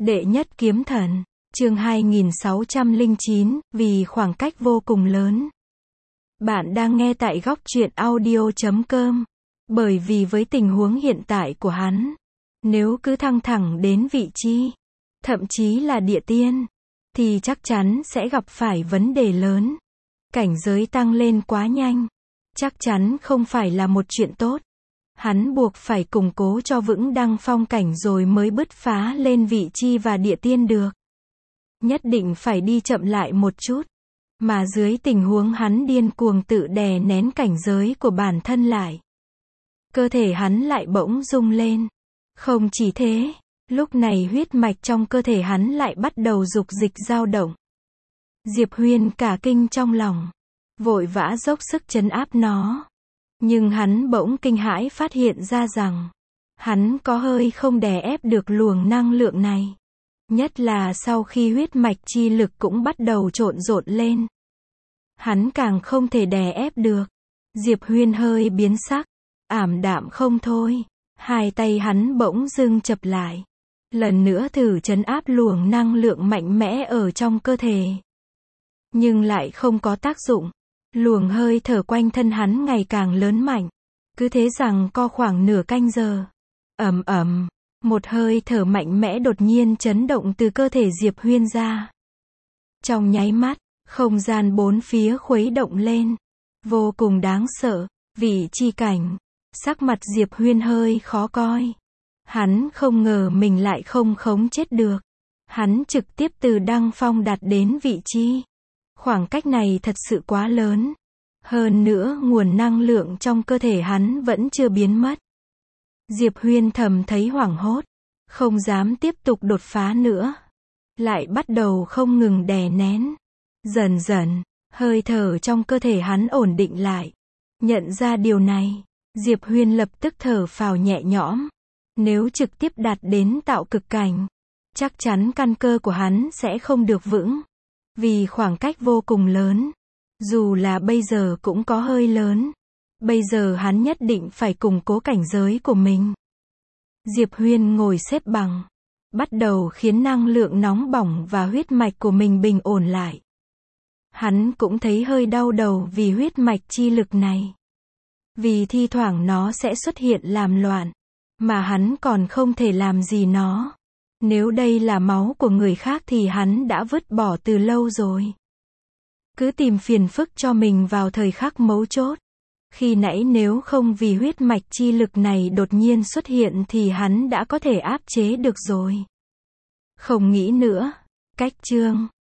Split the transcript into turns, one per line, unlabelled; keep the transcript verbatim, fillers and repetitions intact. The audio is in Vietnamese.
Đệ nhất kiếm thần, chương hai nghìn sáu trăm lẻ chín, vì khoảng cách vô cùng lớn. Bạn đang nghe tại góc truyện audio chấm com. Bởi vì với tình huống hiện tại của hắn, nếu cứ thăng thẳng đến vị chi, thậm chí là địa tiên, thì chắc chắn sẽ gặp phải vấn đề lớn. Cảnh giới tăng lên quá nhanh, chắc chắn không phải là một chuyện tốt. Hắn buộc phải củng cố cho vững đăng phong cảnh rồi mới bứt phá lên vị chi và địa tiên được. Nhất định phải đi chậm lại một chút. Mà dưới tình huống hắn điên cuồng tự đè nén cảnh giới của bản thân lại, cơ thể hắn lại bỗng rung lên. Không chỉ thế, lúc này huyết mạch trong cơ thể hắn lại bắt đầu dục dịch dao động. Diệp Huyền cả kinh trong lòng, vội vã dốc sức trấn áp nó. Nhưng hắn bỗng kinh hãi phát hiện ra rằng, hắn có hơi không đè ép được luồng năng lượng này. Nhất là sau khi huyết mạch chi lực cũng bắt đầu trộn rộn lên. Hắn càng không thể đè ép được. Diệp Huyền hơi biến sắc, ảm đạm không thôi. Hai tay hắn bỗng dưng chập lại. Lần nữa thử trấn áp luồng năng lượng mạnh mẽ ở trong cơ thể. Nhưng lại không có tác dụng. Luồng hơi thở quanh thân hắn ngày càng lớn mạnh. Cứ thế rằng co khoảng nửa canh giờ. Ầm ầm, một hơi thở mạnh mẽ đột nhiên chấn động từ cơ thể Diệp Huyền ra. Trong nháy mắt, không gian bốn phía khuấy động lên. Vô cùng đáng sợ, vị chi cảnh. Sắc mặt Diệp Huyền hơi khó coi. Hắn không ngờ mình lại không khống chết được. Hắn trực tiếp từ đăng phong đạt đến vị chi. Khoảng cách này thật sự quá lớn. Hơn nữa nguồn năng lượng trong cơ thể hắn vẫn chưa biến mất. Diệp Huyền thầm thấy hoảng hốt, không dám tiếp tục đột phá nữa. Lại bắt đầu không ngừng đè nén. Dần dần, hơi thở trong cơ thể hắn ổn định lại. Nhận ra điều này, Diệp Huyền lập tức thở phào nhẹ nhõm. Nếu trực tiếp đạt đến tạo cực cảnh, chắc chắn căn cơ của hắn sẽ không được vững. Vì khoảng cách vô cùng lớn. Dù là bây giờ cũng có hơi lớn. Bây giờ hắn nhất định phải củng cố cảnh giới của mình. Diệp Huyền ngồi xếp bằng, bắt đầu khiến năng lượng nóng bỏng và huyết mạch của mình bình ổn lại. Hắn cũng thấy hơi đau đầu vì huyết mạch chi lực này. Vì thi thoảng nó sẽ xuất hiện làm loạn, mà hắn còn không thể làm gì nó. Nếu đây là máu của người khác thì hắn đã vứt bỏ từ lâu rồi. Cứ tìm phiền phức cho mình vào thời khắc mấu chốt. Khi nãy nếu không vì huyết mạch chi lực này đột nhiên xuất hiện thì hắn đã có thể áp chế được rồi. Không nghĩ nữa. Cách chương